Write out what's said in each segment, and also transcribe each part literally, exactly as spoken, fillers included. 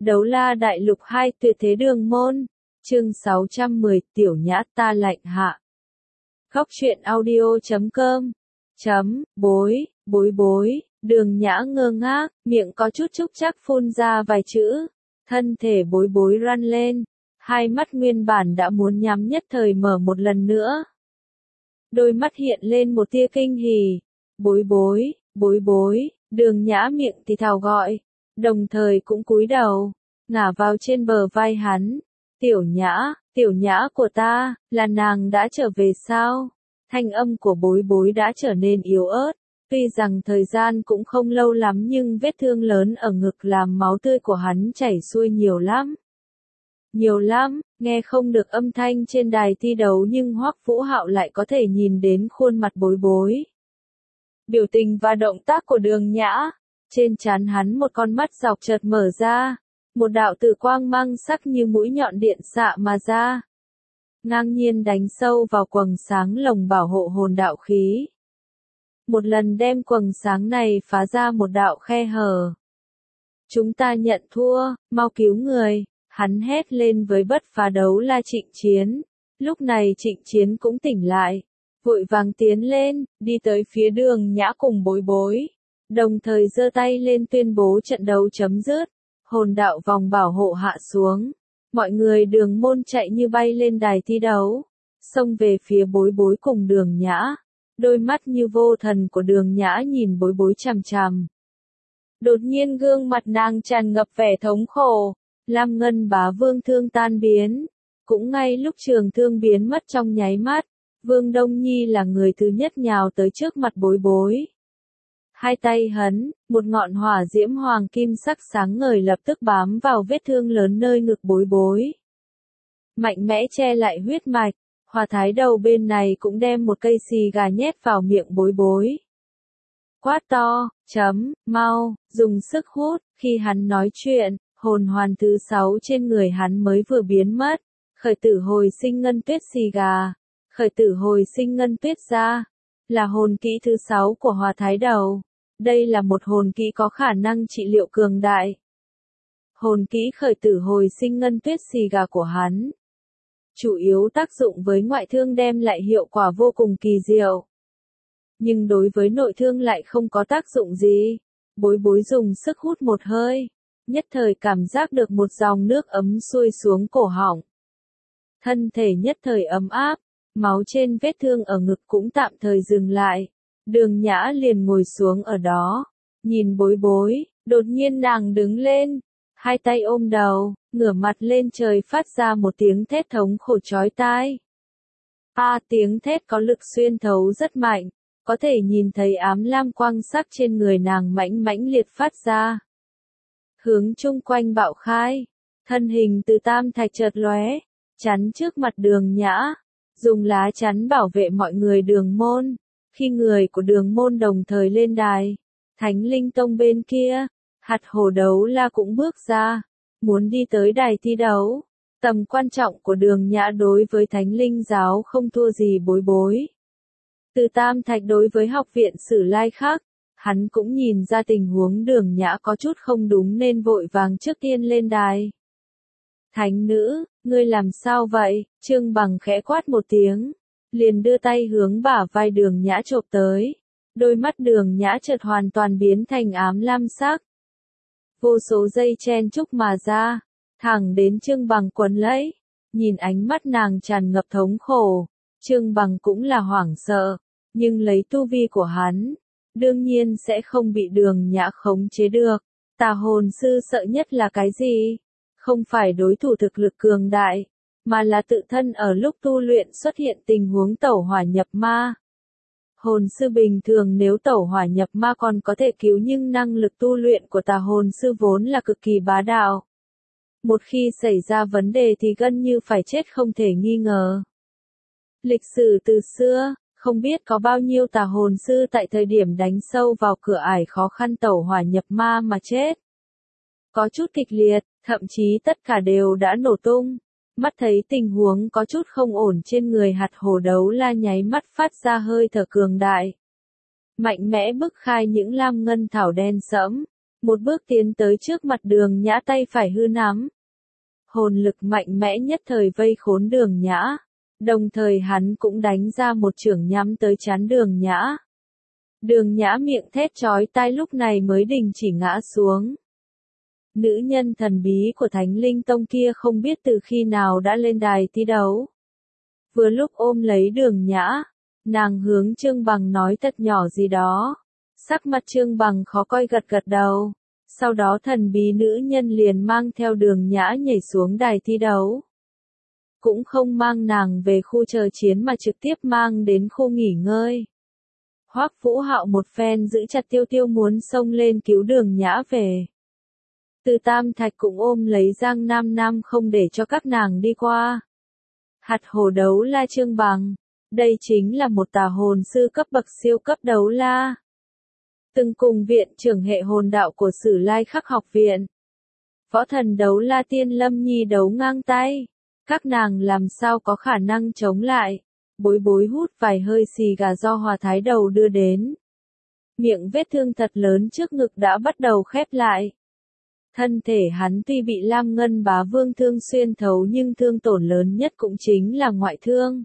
Đấu la đại lục hai tuyệt thế đường môn. Chương sáu trăm mười tiểu nhã ta lạnh hạ. Khóc chuyện audio chấm com. Chấm, bối, bối bối, đường nhã ngơ ngác, miệng có chút trúc chắc phun ra vài chữ. Thân thể bối bối răn lên. Hai mắt nguyên bản đã muốn nhắm nhất thời mở một lần nữa. Đôi mắt hiện lên một tia kinh hỉ. Bối bối, bối bối, đường nhã miệng thì thào gọi. Đồng thời cũng cúi đầu, ngả vào trên bờ vai hắn. Tiểu nhã, tiểu nhã của ta, là nàng đã trở về sao? Thanh âm của bối bối đã trở nên yếu ớt. Tuy rằng thời gian cũng không lâu lắm nhưng vết thương lớn ở ngực làm máu tươi của hắn chảy xuôi nhiều lắm. Nhiều lắm, nghe không được âm thanh trên đài thi đấu nhưng Hoắc Vũ Hạo lại có thể nhìn đến khuôn mặt bối bối. Biểu tình và động tác của đường nhã. Trên trán hắn một con mắt dọc chợt mở ra. Một đạo tử quang mang sắc như mũi nhọn điện xạ mà ra. Ngang nhiên đánh sâu vào quầng sáng lồng bảo hộ hồn đạo khí. Một lần đem quầng sáng này phá ra một đạo khe hở. Chúng ta nhận thua, mau cứu người, hắn hét lên với bất phá đấu la Trịnh Chiến. Lúc này Trịnh Chiến cũng tỉnh lại. Vội vàng tiến lên, đi tới phía đường nhã cùng bối bối. Đồng thời giơ tay lên tuyên bố trận đấu chấm dứt. Hồn đạo vòng bảo hộ hạ xuống. Mọi người đường môn chạy như bay lên đài thi đấu. Xông về phía bối bối cùng đường nhã. Đôi mắt như vô thần của đường nhã nhìn bối bối chằm chằm. Đột nhiên gương mặt nàng tràn ngập vẻ thống khổ. Lam ngân bá vương thương tan biến. Cũng ngay lúc trường thương biến mất trong nháy mắt. Vương Đông Nhi là người thứ nhất nhào tới trước mặt bối bối. Hai tay hấn, một ngọn hỏa diễm hoàng kim sắc sáng ngời lập tức bám vào vết thương lớn nơi ngực bối bối. Mạnh mẽ che lại huyết mạch, Hòa Thái đầu bên này cũng đem một cây xì gà nhét vào miệng bối bối. Quát to, chấm, mau, dùng sức hút, khi hắn nói chuyện, hồn hoàn thứ sáu trên người hắn mới vừa biến mất. Khởi tử hồi sinh ngân tuyết xì gà, khởi tử hồi sinh ngân tuyết ra, là hồn kỹ thứ sáu của Hòa Thái đầu. Đây là một hồn kỹ có khả năng trị liệu cường đại. Hồn kỹ khởi tử hồi sinh ngân tuyết xì gà của hắn. Chủ yếu tác dụng với ngoại thương đem lại hiệu quả vô cùng kỳ diệu. Nhưng đối với nội thương lại không có tác dụng gì. Bối bối dùng sức hút một hơi. Nhất thời cảm giác được một dòng nước ấm xuôi xuống cổ họng. Thân thể nhất thời ấm áp. Máu trên vết thương ở ngực cũng tạm thời dừng lại. Đường nhã liền ngồi xuống ở đó. Nhìn bối bối, đột nhiên nàng đứng lên. Hai tay ôm đầu, ngửa mặt lên trời phát ra một tiếng thét thống khổ chói tai. A à, tiếng thét có lực xuyên thấu rất mạnh. Có thể nhìn thấy ám lam quang sắc trên người nàng mãnh mãnh liệt phát ra. Hướng chung quanh bạo khai. Thân hình từ tam thạch chợt lóe. Chắn trước mặt đường nhã. Dùng lá chắn bảo vệ mọi người đường môn. Khi người của đường môn đồng thời lên đài, Thánh Linh Tông bên kia, hạt hổ đấu la cũng bước ra, muốn đi tới đài thi đấu. Tầm quan trọng của đường nhã đối với Thánh Linh giáo không thua gì bối bối. Từ tam thạch đối với học viện Sử Lai khác, hắn cũng nhìn ra tình huống đường nhã có chút không đúng nên vội vàng trước tiên lên đài. Thánh nữ, ngươi làm sao vậy? Trương Bằng khẽ quát một tiếng. Liền đưa tay hướng bả vai đường nhã chộp tới. Đôi mắt đường nhã chợt hoàn toàn biến thành ám lam sắc. Vô số dây chen chúc mà ra. Thẳng đến Trương Bằng quấn lấy. Nhìn ánh mắt nàng tràn ngập thống khổ. Trương Bằng cũng là hoảng sợ. Nhưng lấy tu vi của hắn. Đương nhiên sẽ không bị đường nhã khống chế được. Tà hồn sư sợ nhất là cái gì? Không phải đối thủ thực lực cường đại. Mà là tự thân ở lúc tu luyện xuất hiện tình huống tẩu hỏa nhập ma. Hồn sư bình thường nếu tẩu hỏa nhập ma còn có thể cứu nhưng năng lực tu luyện của tà hồn sư vốn là cực kỳ bá đạo. Một khi xảy ra vấn đề thì gần như phải chết không thể nghi ngờ. Lịch sử từ xưa, không biết có bao nhiêu tà hồn sư tại thời điểm đánh sâu vào cửa ải khó khăn tẩu hỏa nhập ma mà chết. Có chút kịch liệt, thậm chí tất cả đều đã nổ tung. Mắt thấy tình huống có chút không ổn trên người hạt hổ đấu la nháy mắt phát ra hơi thở cường đại. Mạnh mẽ bức khai những lam ngân thảo đen sẫm. một bước tiến tới trước mặt Đường Nhã, tay phải hư nắm. Hồn lực mạnh mẽ nhất thời vây khốn Đường Nhã, đồng thời hắn cũng đánh ra một chưởng nhắm tới trán Đường Nhã. Đường Nhã miệng thét chói tai lúc này mới đình chỉ ngã xuống. Nữ nhân thần bí của Thánh Linh Tông kia không biết từ khi nào đã lên đài thi đấu. Vừa lúc ôm lấy Đường Nhã, nàng hướng Trương Bằng nói thật nhỏ gì đó. Sắc mặt Trương Bằng khó coi gật gật đầu. Sau đó thần bí nữ nhân liền mang theo Đường Nhã nhảy xuống đài thi đấu. Cũng không mang nàng về khu chờ chiến mà trực tiếp mang đến khu nghỉ ngơi. Hoắc Vũ Hạo một phen giữ chặt Tiêu Tiêu muốn xông lên cứu Đường Nhã về. Từ Tam Thạch cũng ôm lấy Giang Nam Nam không để cho các nàng đi qua. Hạt hổ đấu la Trương Bằng. Đây chính là một tà hồn sư cấp bậc siêu cấp đấu la. Từng cùng viện trưởng hệ hồn đạo của Sử Lai Khắc học viện. Võ thần đấu la Tiên Lâm Nhi đấu ngang tay. Các nàng làm sao có khả năng chống lại. Bối bối hút vài hơi xì gà do Hòa Thái Đầu đưa đến. Miệng vết thương thật lớn trước ngực đã bắt đầu khép lại. Thân thể hắn tuy bị Lam Ngân Bá Vương thương xuyên thấu nhưng thương tổn lớn nhất cũng chính là ngoại thương.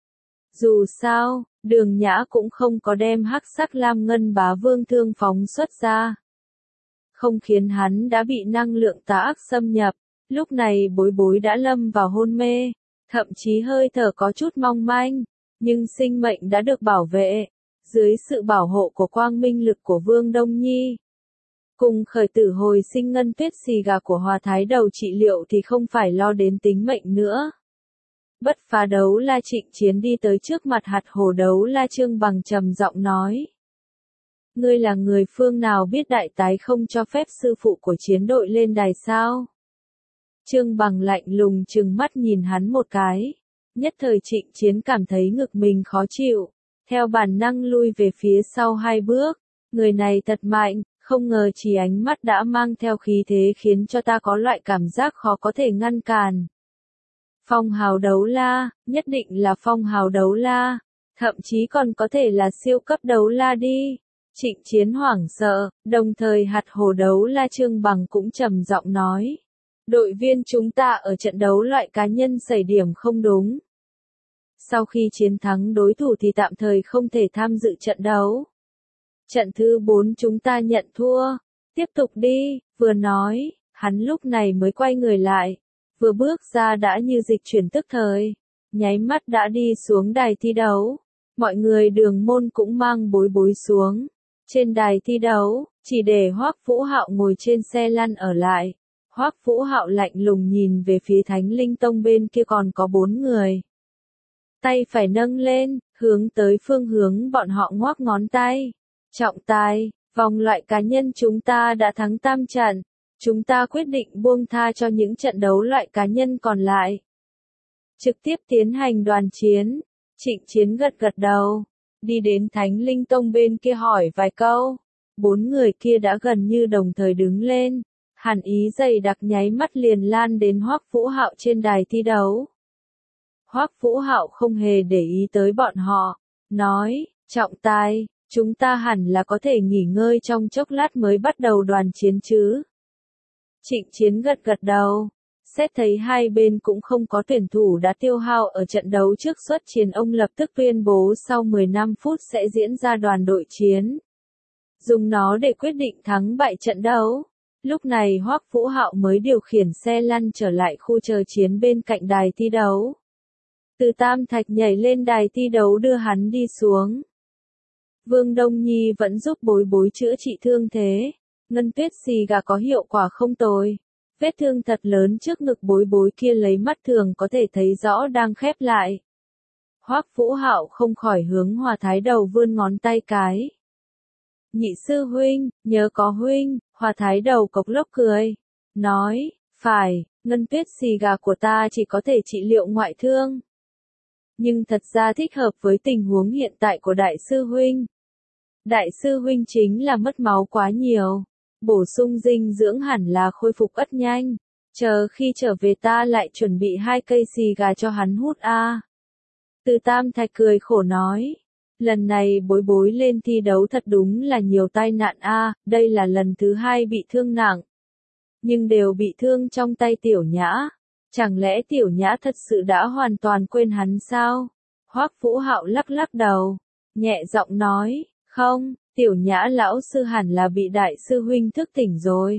Dù sao, Đường Nhã cũng không có đem hắc sắc Lam Ngân Bá Vương thương phóng xuất ra. Không khiến hắn đã bị năng lượng tà ác xâm nhập, lúc này bối bối đã lâm vào hôn mê, thậm chí hơi thở có chút mong manh, nhưng sinh mệnh đã được bảo vệ, dưới sự bảo hộ của quang minh lực của Vương Đông Nhi. Cùng khởi tử hồi sinh ngân tuyết xì gà của Hòa Thái Đầu trị liệu thì không phải lo đến tính mệnh nữa. Bất phá đấu la Trịnh Chiến đi tới trước mặt hạt hổ đấu la Trương Bằng trầm giọng nói. Ngươi là người phương nào biết đại tái không cho phép sư phụ của chiến đội lên đài sao? Trương Bằng lạnh lùng trừng mắt nhìn hắn một cái. Nhất thời Trịnh Chiến cảm thấy ngực mình khó chịu. Theo bản năng lui về phía sau hai bước. Người này thật mạnh, không ngờ chỉ ánh mắt đã mang theo khí thế khiến cho ta có loại cảm giác khó có thể ngăn cản. Phong hào đấu la, nhất định là phong hào đấu la, thậm chí còn có thể là siêu cấp đấu la đi. Trịnh Chiến hoảng sợ, đồng thời hạt hổ đấu la Trương Bằng cũng trầm giọng nói. Đội viên chúng ta ở trận đấu loại cá nhân xảy điểm không đúng. Sau khi chiến thắng đối thủ thì tạm thời không thể tham dự trận đấu. Trận thứ bốn chúng ta nhận thua. Tiếp tục đi, vừa nói, hắn lúc này mới quay người lại. Vừa bước ra đã như dịch chuyển tức thời. Nháy mắt đã đi xuống đài thi đấu. Mọi người Đường môn cũng mang bối bối xuống. Trên đài thi đấu, chỉ để Hoắc Vũ Hạo ngồi trên xe lăn ở lại. Hoắc Vũ Hạo lạnh lùng nhìn về phía Thánh Linh Tông bên kia còn có bốn người. Tay phải nâng lên, hướng tới phương hướng bọn họ ngoắc ngón tay. Trọng tài, vòng loại cá nhân chúng ta đã thắng tam trận. Chúng ta quyết định buông tha cho những trận đấu loại cá nhân còn lại. Trực tiếp tiến hành đoàn chiến. Trịnh Chiến gật gật đầu. Đi đến Thánh Linh Tông bên kia hỏi vài câu. Bốn người kia đã gần như đồng thời đứng lên. Hàn ý dày đặc nháy mắt liền lan đến Hoắc Vũ Hạo trên đài thi đấu. Hoắc Vũ Hạo không hề để ý tới bọn họ. Nói, trọng tài, chúng ta hẳn là có thể nghỉ ngơi trong chốc lát mới bắt đầu đoàn chiến chứ. Trịnh Chiến gật gật đầu. Xét thấy hai bên cũng không có tuyển thủ đã tiêu hao ở trận đấu trước xuất chiến, ông lập tức tuyên bố sau mười lăm phút sẽ diễn ra đoàn đội chiến. Dùng nó để quyết định thắng bại trận đấu. Lúc này Hoắc Vũ Hạo mới điều khiển xe lăn trở lại khu chờ chiến bên cạnh đài thi đấu. Từ Tam Thạch nhảy lên đài thi đấu đưa hắn đi xuống. Vương Đông Nhi vẫn giúp bối bối chữa trị thương thế. Ngân tuyết xì gà có hiệu quả không tồi. Vết thương thật lớn trước ngực bối bối kia lấy mắt thường có thể thấy rõ đang khép lại. Hoắc Vũ Hạo không khỏi hướng Hòa Thái Đầu vươn ngón tay cái. Nhị sư huynh, nhớ có huynh. Hòa Thái Đầu cộc lốc cười. Nói, phải, ngân tuyết xì gà của ta chỉ có thể trị liệu ngoại thương. Nhưng thật ra thích hợp với tình huống hiện tại của đại sư huynh. Đại sư huynh chính là mất máu quá nhiều. Bổ sung dinh dưỡng hẳn là khôi phục ất nhanh. Chờ khi trở về ta lại chuẩn bị hai cây xì gà cho hắn hút a. Từ Tam Thạch cười khổ nói. lần này bối bối lên thi đấu thật đúng là nhiều tai nạn a, đây là lần thứ hai bị thương nặng. Nhưng đều bị thương trong tay Tiểu Nhã. Chẳng lẽ Tiểu Nhã thật sự đã hoàn toàn quên hắn sao? Hoắc Vũ Hạo lắc lắc đầu, nhẹ giọng nói, không, Tiểu Nhã lão sư hẳn là bị đại sư huynh thức tỉnh rồi.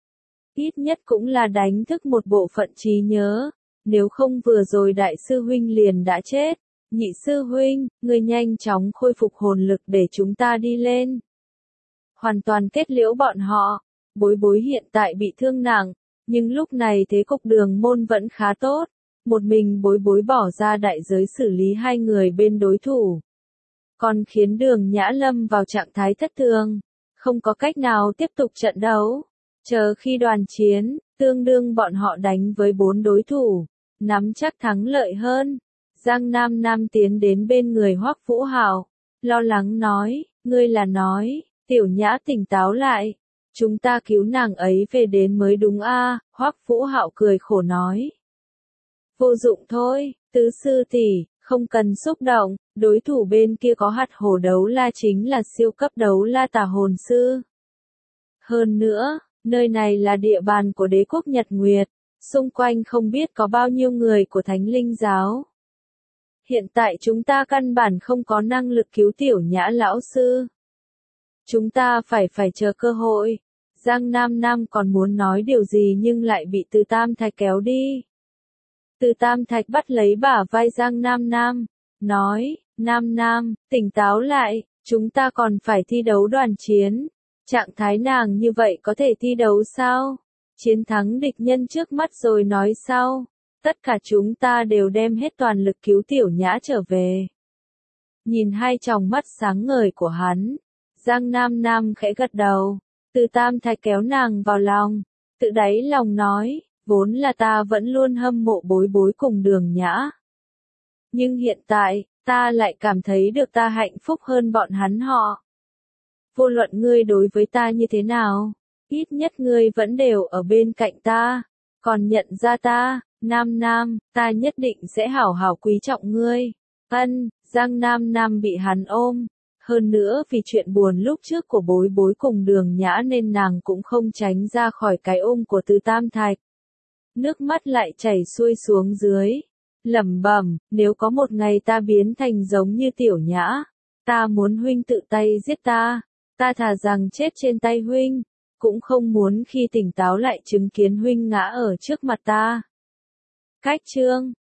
Ít nhất cũng là đánh thức một bộ phận trí nhớ, nếu không vừa rồi đại sư huynh liền đã chết. Nhị sư huynh, ngươi nhanh chóng khôi phục hồn lực để chúng ta đi lên. Hoàn toàn kết liễu bọn họ. Bối bối hiện tại bị thương nặng, nhưng lúc này thế cục Đường Môn vẫn khá tốt. Một mình bối bối bỏ ra đại giới xử lý hai người bên đối thủ. Còn khiến Đường Nhã lâm vào trạng thái thất thường, không có cách nào tiếp tục trận đấu. Chờ khi đoàn chiến, tương đương bọn họ đánh với bốn đối thủ, nắm chắc thắng lợi hơn. Giang Nam Nam tiến đến bên người Hoắc Vũ Hạo, lo lắng nói, ngươi là nói, Tiểu Nhã tỉnh táo lại, chúng ta cứu nàng ấy về đến mới đúng a. Hoắc Vũ Hạo cười khổ nói. Vô dụng thôi, tứ sư tỷ, không cần xúc động, đối thủ bên kia có hạt hổ đấu la chính là siêu cấp đấu la tà hồn sư. Hơn nữa, nơi này là địa bàn của đế quốc Nhật Nguyệt, xung quanh không biết có bao nhiêu người của Thánh Linh giáo. Hiện tại chúng ta căn bản không có năng lực cứu Tiểu Nhã lão sư. Chúng ta phải phải chờ cơ hội. Giang Nam Nam còn muốn nói điều gì nhưng lại bị Từ Tam Thạch kéo đi. Từ Tam Thạch bắt lấy bả vai Giang Nam Nam, nói, Nam Nam, tỉnh táo lại, chúng ta còn phải thi đấu đoàn chiến. Trạng thái nàng như vậy có thể thi đấu sao? Chiến thắng địch nhân trước mắt rồi nói sau. Tất cả chúng ta đều đem hết toàn lực cứu Tiểu Nhã trở về. Nhìn hai tròng mắt sáng ngời của hắn, Giang Nam Nam khẽ gật đầu. Từ Tam Thạch kéo nàng vào lòng, tự đáy lòng nói, vốn là ta vẫn luôn hâm mộ bối bối cùng Đường Nhã. Nhưng hiện tại, ta lại cảm thấy được ta hạnh phúc hơn bọn hắn họ. Vô luận ngươi đối với ta như thế nào, ít nhất ngươi vẫn đều ở bên cạnh ta, còn nhận ra ta, Nam Nam, ta nhất định sẽ hảo hảo quý trọng ngươi. Ân, Giang Nam Nam bị hắn ôm. Hơn nữa vì chuyện buồn lúc trước của bối bối cùng Đường Nhã nên nàng cũng không tránh ra khỏi cái ôm của Từ Tam Thạch. Nước mắt lại chảy xuôi xuống dưới. Lẩm bẩm, nếu có một ngày ta biến thành giống như Tiểu Nhã, ta muốn huynh tự tay giết ta, ta thà rằng chết trên tay huynh, cũng không muốn khi tỉnh táo lại chứng kiến huynh ngã ở trước mặt ta. Cách chương